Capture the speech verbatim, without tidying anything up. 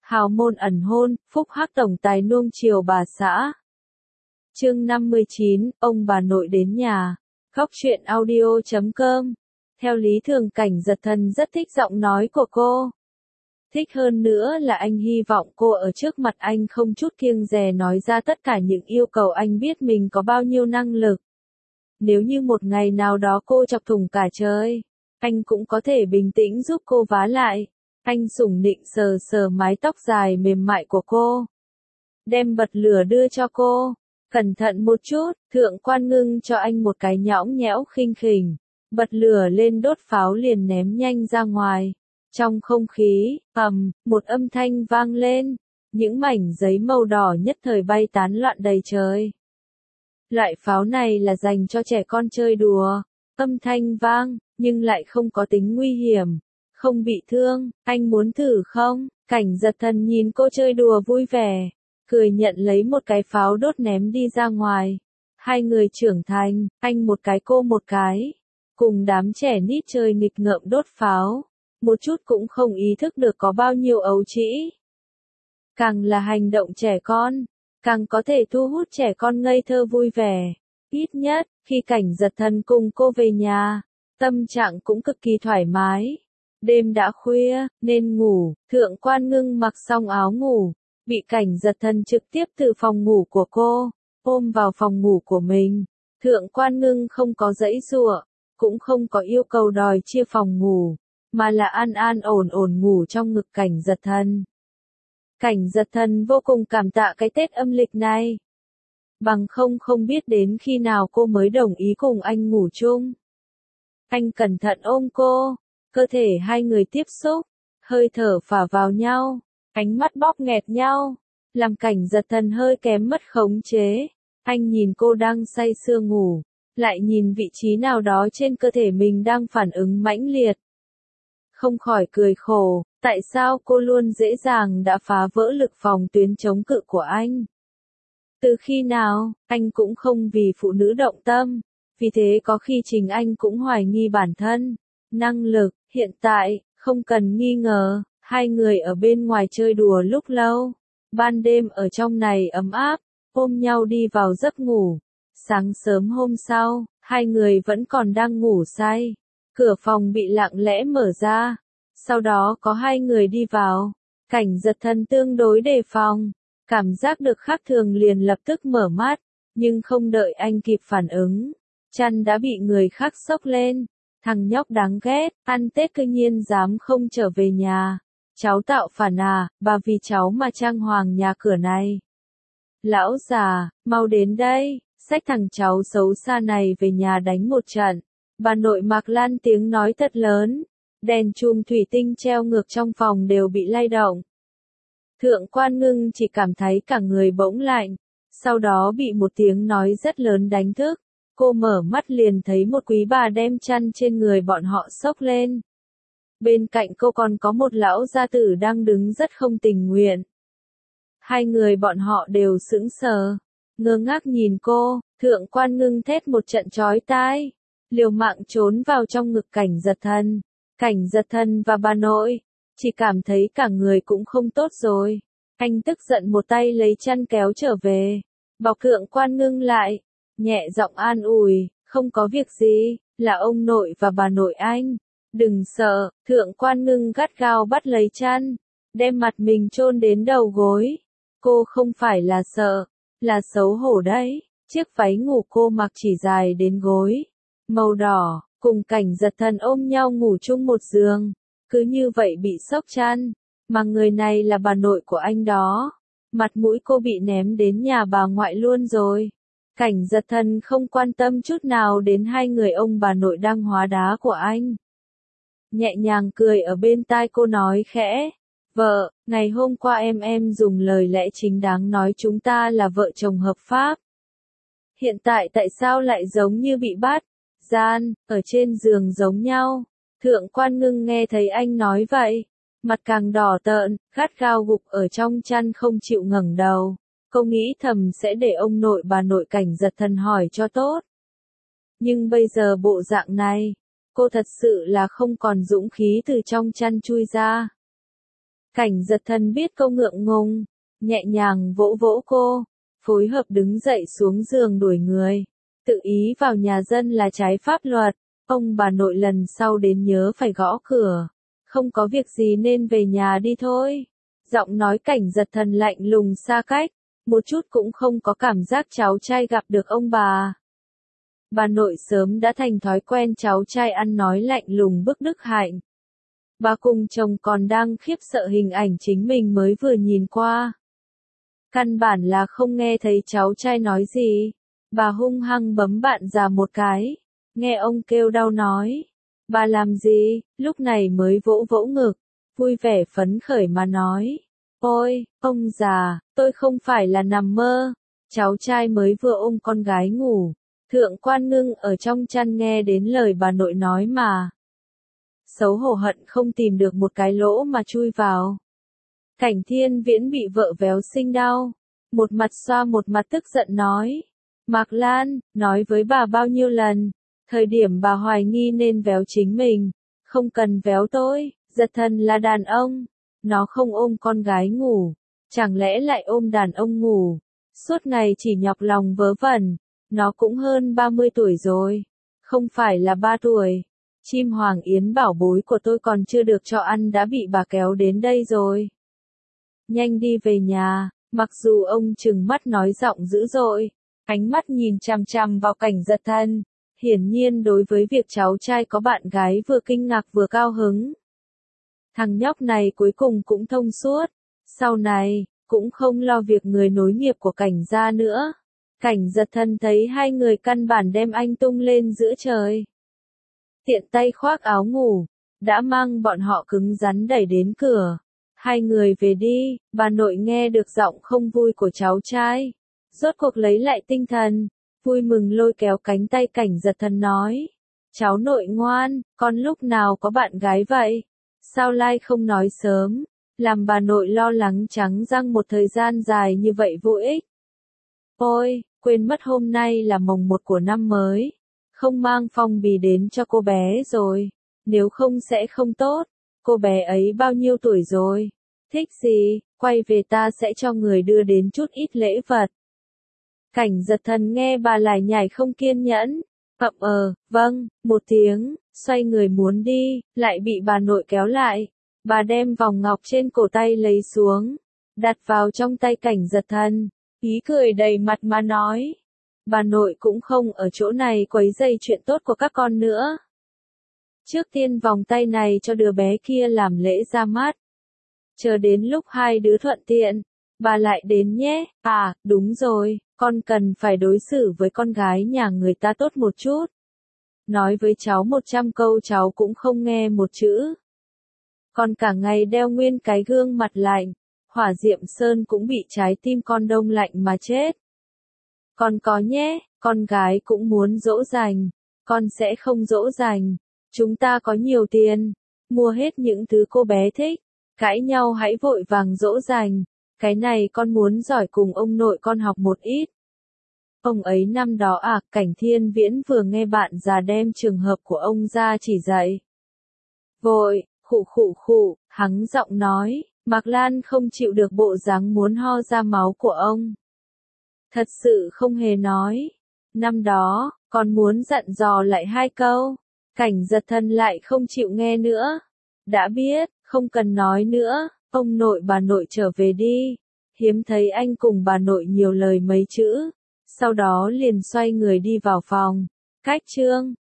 Hào môn ẩn hôn, phúc hắc tổng tài nuông chiều bà xã. Chương năm mươi chín, ông bà nội đến nhà. Góc truyện audio chấm com. Theo lý thường Cảnh Giật Thần rất thích giọng nói của cô. Thích hơn nữa là anh hy vọng cô ở trước mặt anh không chút kiêng dè nói ra tất cả những yêu cầu anh biết mình có bao nhiêu năng lực. Nếu như một ngày nào đó cô chọc thủng cả trời, anh cũng có thể bình tĩnh giúp cô vá lại. Anh sủng nịnh sờ sờ mái tóc dài mềm mại của cô. Đem bật lửa đưa cho cô. Cẩn thận một chút, Thượng Quan Ngưng cho anh một cái nhõng nhẽo khinh khỉnh. Bật lửa lên đốt pháo liền ném nhanh ra ngoài. Trong không khí, ầm, một âm thanh vang lên. Những mảnh giấy màu đỏ nhất thời bay tán loạn đầy trời. Loại pháo này là dành cho trẻ con chơi đùa. Âm thanh vang, nhưng lại không có tính nguy hiểm. Không bị thương, anh muốn thử không? Cảnh Giật Thần nhìn cô chơi đùa vui vẻ. Cười nhận lấy một cái pháo đốt ném đi ra ngoài. Hai người trưởng thành, anh một cái cô một cái. Cùng đám trẻ nít chơi nghịch ngợm đốt pháo. Một chút cũng không ý thức được có bao nhiêu ấu trĩ. Càng là hành động trẻ con, càng có thể thu hút trẻ con ngây thơ vui vẻ. Ít nhất, khi Cảnh Giật Thần cùng cô về nhà, tâm trạng cũng cực kỳ thoải mái. Đêm đã khuya, nên ngủ, Thượng Quan Ngưng mặc xong áo ngủ, bị Cảnh Giật Thần trực tiếp từ phòng ngủ của cô, ôm vào phòng ngủ của mình. Thượng Quan Ngưng không có giãy giụa, cũng không có yêu cầu đòi chia phòng ngủ, mà là an an ổn ổn ngủ trong ngực Cảnh Giật Thần. Cảnh Giật Thần vô cùng cảm tạ cái Tết âm lịch này. Bằng không không biết đến khi nào cô mới đồng ý cùng anh ngủ chung. Anh cẩn thận ôm cô. Cơ thể hai người tiếp xúc, hơi thở phả vào nhau, ánh mắt bóp nghẹt nhau, làm Cảnh Giật Thần hơi kém mất khống chế. Anh nhìn cô đang say sưa ngủ, lại nhìn vị trí nào đó trên cơ thể mình đang phản ứng mãnh liệt. Không khỏi cười khổ, tại sao cô luôn dễ dàng đã phá vỡ lực phòng tuyến chống cự của anh? Từ khi nào, anh cũng không vì phụ nữ động tâm, vì thế có khi chính anh cũng hoài nghi bản thân, năng lực. Hiện tại, không cần nghi ngờ, hai người ở bên ngoài chơi đùa lúc lâu. Ban đêm ở trong này ấm áp, ôm nhau đi vào giấc ngủ. Sáng sớm hôm sau, hai người vẫn còn đang ngủ say. Cửa phòng bị lặng lẽ mở ra. Sau đó có hai người đi vào. Cảnh Giật Thần tương đối đề phòng. Cảm giác được khác thường liền lập tức mở mắt. Nhưng không đợi anh kịp phản ứng. Chăn đã bị người khác xốc lên. Thằng nhóc đáng ghét, ăn Tết cư nhiên dám không trở về nhà. Cháu tạo phản à, bà vì cháu mà trang hoàng nhà cửa này. Lão già, mau đến đây, xách thằng cháu xấu xa này về nhà đánh một trận. Bà nội Mạc Lan tiếng nói thật lớn. Đèn chùm thủy tinh treo ngược trong phòng đều bị lay động. Thượng Quan Ngưng chỉ cảm thấy cả người bỗng lạnh. Sau đó bị một tiếng nói rất lớn đánh thức. Cô mở mắt liền thấy một quý bà đem chăn trên người bọn họ xốc lên. Bên cạnh cô còn có một lão gia tử đang đứng rất không tình nguyện. Hai người bọn họ đều sững sờ, ngơ ngác nhìn cô. Thượng Quan Ngưng thét một trận chói tai, liều mạng trốn vào trong ngực Cảnh Giật Thần. Cảnh Giật Thần và bà nội, chỉ cảm thấy cả người cũng không tốt rồi. Anh tức giận một tay lấy chăn kéo trở về, bọc Thượng Quan Ngưng lại. Nhẹ giọng an ủi, không có việc gì, là ông nội và bà nội anh. Đừng sợ, Thượng Quan Ngưng gắt gao bắt lấy chăn, đem mặt mình chôn đến đầu gối. Cô không phải là sợ, là xấu hổ đấy. Chiếc váy ngủ cô mặc chỉ dài đến gối, màu đỏ, cùng Cảnh Giật Thần ôm nhau ngủ chung một giường. Cứ như vậy bị xốc chăn, mà người này là bà nội của anh đó. Mặt mũi cô bị ném đến nhà bà ngoại luôn rồi. Cảnh Giật Thần không quan tâm chút nào đến hai người ông bà nội đang hóa đá của anh. Nhẹ nhàng cười ở bên tai cô nói khẽ. Vợ, ngày hôm qua em em dùng lời lẽ chính đáng nói chúng ta là vợ chồng hợp pháp. Hiện tại tại sao lại giống như bị bắt, gian, ở trên giường giống nhau? Thượng Quan Ngưng nghe thấy anh nói vậy. Mặt càng đỏ tợn, gắt gao gục ở trong chăn không chịu ngẩng đầu. Cô nghĩ thầm sẽ để ông nội bà nội Cảnh Giật Thần hỏi cho tốt. Nhưng bây giờ bộ dạng này, cô thật sự là không còn dũng khí từ trong chăn chui ra. Cảnh Giật Thần biết cô ngượng ngùng, nhẹ nhàng vỗ vỗ cô, phối hợp đứng dậy xuống giường đuổi người. Tự ý vào nhà dân là trái pháp luật, ông bà nội lần sau đến nhớ phải gõ cửa. Không có việc gì nên về nhà đi thôi. Giọng nói Cảnh Giật Thần lạnh lùng xa cách, một chút cũng không có cảm giác cháu trai gặp được ông bà. Bà nội sớm đã thành thói quen cháu trai ăn nói lạnh lùng bức Đức Hạnh. Bà cùng chồng còn đang khiếp sợ hình ảnh chính mình mới vừa nhìn qua. Căn bản là không nghe thấy cháu trai nói gì. Bà hung hăng bấm bạn già một cái. Nghe ông kêu đau nói. Bà làm gì, lúc này mới vỗ vỗ ngực, vui vẻ phấn khởi mà nói. Ôi, ông già, tôi không phải là nằm mơ. Cháu trai mới vừa ôm con gái ngủ. Thượng Quan Ngưng ở trong chăn nghe đến lời bà nội nói mà. Xấu hổ hận không tìm được một cái lỗ mà chui vào. Cảnh Thiên Viễn bị vợ véo sinh đau. Một mặt xoa một mặt tức giận nói. Mạc Lan, nói với bà bao nhiêu lần. Thời điểm bà hoài nghi nên véo chính mình. Không cần véo tôi, Giật Thần là đàn ông. Nó không ôm con gái ngủ. Chẳng lẽ lại ôm đàn ông ngủ. Suốt ngày chỉ nhọc lòng vớ vẩn. Nó cũng hơn ba mươi tuổi rồi. Không phải là ba tuổi. Chim Hoàng Yến bảo bối của tôi còn chưa được cho ăn đã bị bà kéo đến đây rồi. Nhanh đi về nhà, mặc dù ông trừng mắt nói giọng dữ dội, ánh mắt nhìn chằm chằm vào Cảnh Giật Thần, hiển nhiên đối với việc cháu trai có bạn gái vừa kinh ngạc vừa cao hứng. Thằng nhóc này cuối cùng cũng thông suốt, sau này, cũng không lo việc người nối nghiệp của Cảnh gia nữa. Cảnh Giật Thần thấy hai người căn bản đem anh tung lên giữa trời. Tiện tay khoác áo ngủ, đã mang bọn họ cứng rắn đẩy đến cửa. Hai người về đi, bà nội nghe được giọng không vui của cháu trai. Rốt cuộc lấy lại tinh thần, vui mừng lôi kéo cánh tay Cảnh Giật Thần nói. Cháu nội ngoan, con lúc nào có bạn gái vậy? Sao lai không nói sớm? Làm bà nội lo lắng trắng răng một thời gian dài như vậy vô ích. Ôi, quên mất hôm nay là mồng một của năm mới. Không mang phong bì đến cho cô bé rồi. Nếu không sẽ không tốt. Cô bé ấy bao nhiêu tuổi rồi? Thích gì? Quay về ta sẽ cho người đưa đến chút ít lễ vật. Cảnh Giật Thần nghe bà lải nhải không kiên nhẫn. Ậm ờ, vâng, một tiếng, xoay người muốn đi, lại bị bà nội kéo lại. Bà đem vòng ngọc trên cổ tay lấy xuống, đặt vào trong tay Cảnh Giật Thần, ý cười đầy mặt mà nói. Bà nội cũng không ở chỗ này quấy rầy chuyện tốt của các con nữa. Trước tiên vòng tay này cho đứa bé kia làm lễ ra mắt. Chờ đến lúc hai đứa thuận tiện, bà lại đến nhé. À, đúng rồi, con cần phải đối xử với con gái nhà người ta tốt một chút. Nói với cháu một trăm câu cháu cũng không nghe một chữ. Con cả ngày đeo nguyên cái gương mặt lạnh, Hỏa Diệm Sơn cũng bị trái tim con đông lạnh mà chết. Con có nhé, con gái cũng muốn dỗ dành, con sẽ không dỗ dành. Chúng ta có nhiều tiền, mua hết những thứ cô bé thích, cãi nhau hãy vội vàng dỗ dành. Cái này con muốn giỏi cùng ông nội con học một ít. Ông ấy năm đó à, Cảnh Thiên Viễn vừa nghe bạn già đem trường hợp của ông ra chỉ dạy. Vội, khụ khụ khụ, hắng giọng nói, Mạc Lan không chịu được bộ dáng muốn ho ra máu của ông. Thật sự không hề nói. Năm đó, còn muốn dặn dò lại hai câu. Cảnh Giật Thần lại không chịu nghe nữa. Đã biết, không cần nói nữa, ông nội bà nội trở về đi. Hiếm thấy anh cùng bà nội nhiều lời mấy chữ. Sau đó liền xoay người đi vào phòng. Cách chương